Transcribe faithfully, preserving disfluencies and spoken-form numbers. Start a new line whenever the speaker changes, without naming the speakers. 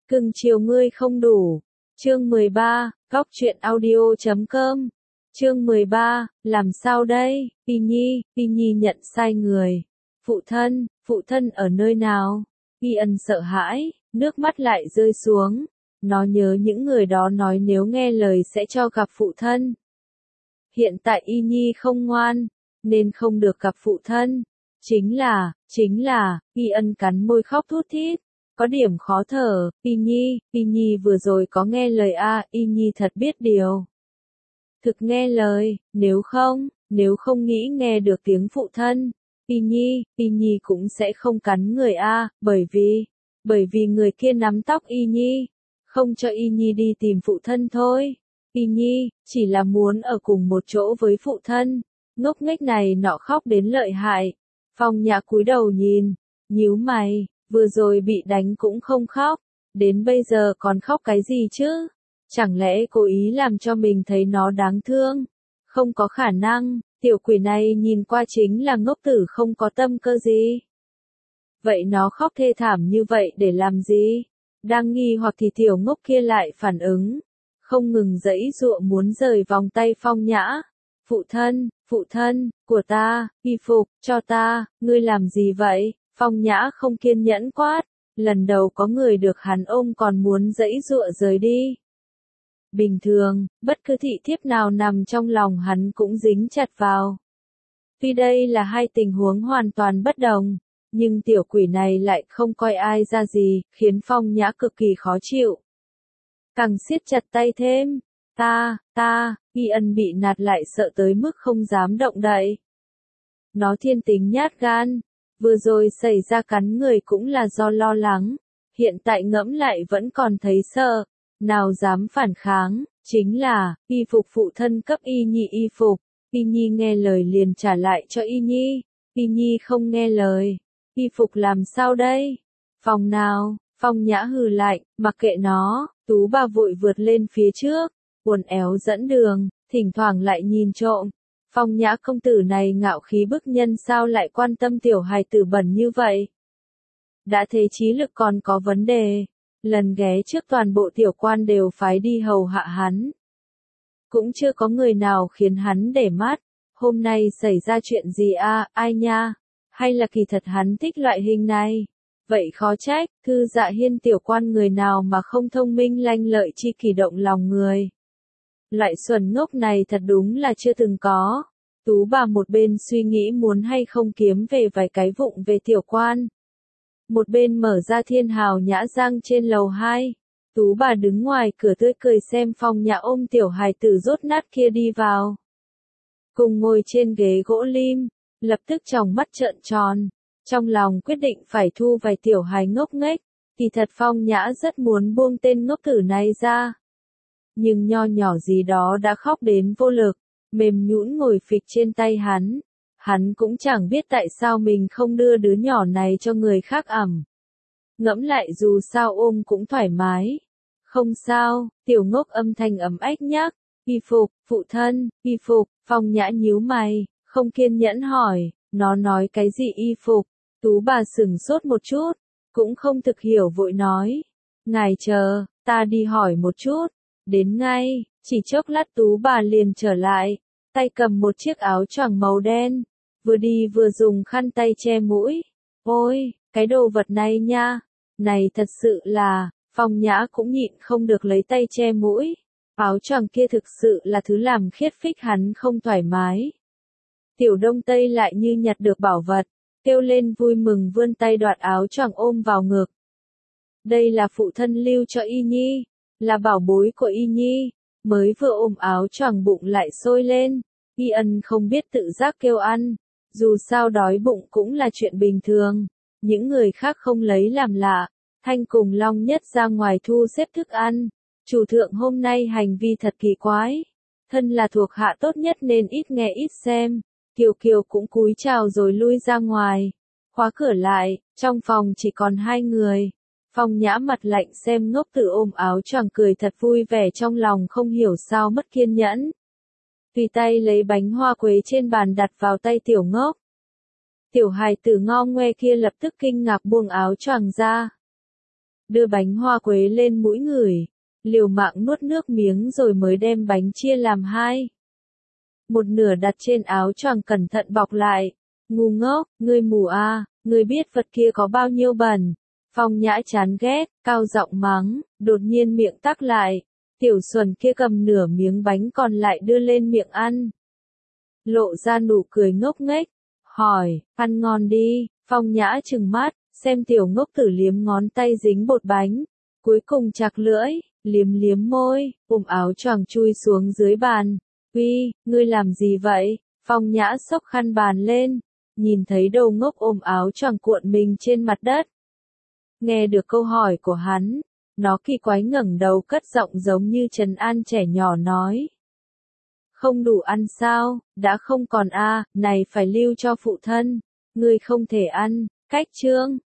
Cưng chiều ngươi không đủ. Chương mười ba, Góc truyện audio chấm com. Chương mười ba, làm sao đây? Y Nhi, Y Nhi nhận sai người. Phụ thân, phụ thân ở nơi nào? Y Ân sợ hãi, nước mắt lại rơi xuống. Nó nhớ những người đó nói nếu nghe lời sẽ cho gặp phụ thân. Hiện tại Y Nhi không ngoan, nên không được gặp phụ thân. Chính là, chính là, Y Ân cắn môi khóc thút thít. Có điểm khó thở, Y Nhi, Y Nhi vừa rồi có nghe lời a, à, Y Nhi thật biết điều. Thực nghe lời, nếu không, nếu không nghĩ nghe được tiếng phụ thân, Y Nhi, Y Nhi cũng sẽ không cắn người a, à, bởi vì, bởi vì người kia nắm tóc Y Nhi, không cho Y Nhi đi tìm phụ thân thôi. Y Nhi, chỉ là muốn ở cùng một chỗ với phụ thân, ngốc nghếch này nọ khóc đến lợi hại. Phong Nhã cúi đầu nhìn, nhíu mày. Vừa rồi bị đánh cũng không khóc, đến bây giờ còn khóc cái gì chứ? Chẳng lẽ cố ý làm cho mình thấy nó đáng thương? Không có khả năng, tiểu quỷ này nhìn qua chính là ngốc tử không có tâm cơ gì. Vậy nó khóc thê thảm như vậy để làm gì? Đang nghi hoặc thì tiểu ngốc kia lại phản ứng, không ngừng giãy giụa muốn rời vòng tay Phong Nhã. Phụ thân, phụ thân, của ta, y phục, cho ta, ngươi làm gì vậy? Phong Nhã không kiên nhẫn quát, lần đầu có người được hắn ôm còn muốn giãy giụa rời đi. Bình thường, bất cứ thị thiếp nào nằm trong lòng hắn cũng dính chặt vào. Tuy đây là hai tình huống hoàn toàn bất đồng, nhưng tiểu quỷ này lại không coi ai ra gì, khiến Phong Nhã cực kỳ khó chịu. Càng siết chặt tay thêm, ta, ta, Y Ân bị nạt lại sợ tới mức không dám động đậy. Nó thiên tính nhát gan. Vừa rồi xảy ra cắn người cũng là do lo lắng, hiện tại ngẫm lại vẫn còn thấy sợ, nào dám phản kháng, chính là, y phục phụ thân cấp Y Nhi y phục, Y Nhi nghe lời liền trả lại cho Y Nhi, Y Nhi không nghe lời, y phục làm sao đây? Phòng nào? Phong Nhã hừ lạnh, mặc kệ nó, Tú bà vội vượt lên phía trước, uốn éo dẫn đường, thỉnh thoảng lại nhìn trộm. Phong Nhã công tử này ngạo khí bức nhân sao lại quan tâm tiểu hài tử bẩn như vậy? Đã thế trí lực còn có vấn đề, lần ghé trước toàn bộ tiểu quan đều phái đi hầu hạ hắn. Cũng chưa có người nào khiến hắn để mắt, hôm nay xảy ra chuyện gì a, à, ai nha? Hay là kỳ thật hắn thích loại hình này? Vậy khó trách, Thư Dạ Hiên tiểu quan người nào mà không thông minh lanh lợi chi kỳ động lòng người. Loại xuẩn ngốc này thật đúng là chưa từng có. Tú bà một bên suy nghĩ muốn hay không kiếm về vài cái vụng về tiểu quan. Một bên mở ra Thiên Hào Nhã Giang trên lầu hai. Tú bà đứng ngoài cửa tươi cười xem Phong Nhã ôm tiểu hài tử rốt nát kia đi vào. Cùng ngồi trên ghế gỗ lim, lập tức tròng mắt trợn tròn. Trong lòng quyết định phải thu vài tiểu hài ngốc nghếch. Kỳ thật Phong Nhã rất muốn buông tên ngốc tử này ra. Nhưng nho nhỏ gì đó đã khóc đến vô lực, mềm nhũn ngồi phịch trên tay hắn. Hắn cũng chẳng biết tại sao mình không đưa đứa nhỏ này cho người khác ẵm. Ngẫm lại dù sao ôm cũng thoải mái. Không sao, tiểu ngốc âm thanh ấm ách nhắc, y phục, phụ thân, y phục, Phong Nhã nhíu mày, không kiên nhẫn hỏi, nó nói cái gì y phục? Tú bà sửng sốt một chút, cũng không thực hiểu vội nói. Ngài chờ, ta đi hỏi một chút. Đến ngay, chỉ chốc lát Tú bà liền trở lại, tay cầm một chiếc áo choàng màu đen, vừa đi vừa dùng khăn tay che mũi. Ôi, cái đồ vật này nha, này thật sự là, Phong Nhã cũng nhịn không được lấy tay che mũi. Áo choàng kia thực sự là thứ làm khiết phích hắn không thoải mái. Tiểu Đông Tây lại như nhặt được bảo vật, kêu lên vui mừng vươn tay đoạt áo choàng ôm vào ngực. Đây là phụ thân lưu cho Y Nhi. Là bảo bối của Y Nhi, mới vừa ôm áo choàng bụng lại sôi lên, Y Ân không biết tự giác kêu ăn, dù sao đói bụng cũng là chuyện bình thường, những người khác không lấy làm lạ, Thanh cùng Long Nhất ra ngoài thu xếp thức ăn, chủ thượng hôm nay hành vi thật kỳ quái, thân là thuộc hạ tốt nhất nên ít nghe ít xem, Kiều Kiều cũng cúi chào rồi lui ra ngoài, khóa cửa lại, trong phòng chỉ còn hai người. Phong Nhã mặt lạnh xem ngốc tử ôm áo choàng cười thật vui vẻ trong lòng không hiểu sao mất kiên nhẫn. Tùy tay lấy bánh hoa quế trên bàn đặt vào tay tiểu ngốc. Tiểu hài tử ngo ngoe kia lập tức kinh ngạc buông áo choàng ra. đưa bánh hoa quế lên mũi người, liều mạng nuốt nước miếng rồi mới đem bánh chia làm hai. Một nửa đặt trên áo choàng cẩn thận bọc lại. Ngu ngốc, ngươi mù à, ngươi biết vật kia có bao nhiêu bẩn. Phong Nhã chán ghét, cao giọng mắng, đột nhiên miệng tắc lại. Tiểu Xuân kia cầm nửa miếng bánh còn lại đưa lên miệng ăn. Lộ ra nụ cười ngốc nghếch, hỏi, ăn ngon đi. Phong Nhã trừng mắt, xem tiểu ngốc tử liếm ngón tay dính bột bánh. Cuối cùng chạc lưỡi, liếm liếm môi, ôm áo choàng chui xuống dưới bàn. Uy, ngươi làm gì vậy? Phong Nhã xốc khăn bàn lên, nhìn thấy đầu ngốc ôm áo choàng cuộn mình trên mặt đất. Nghe được câu hỏi của hắn, nó kỳ quái ngẩng đầu cất giọng giống như trấn an trẻ nhỏ nói. Không đủ ăn sao, đã không còn a, à, này phải lưu cho phụ thân, ngươi không thể ăn. Cách chương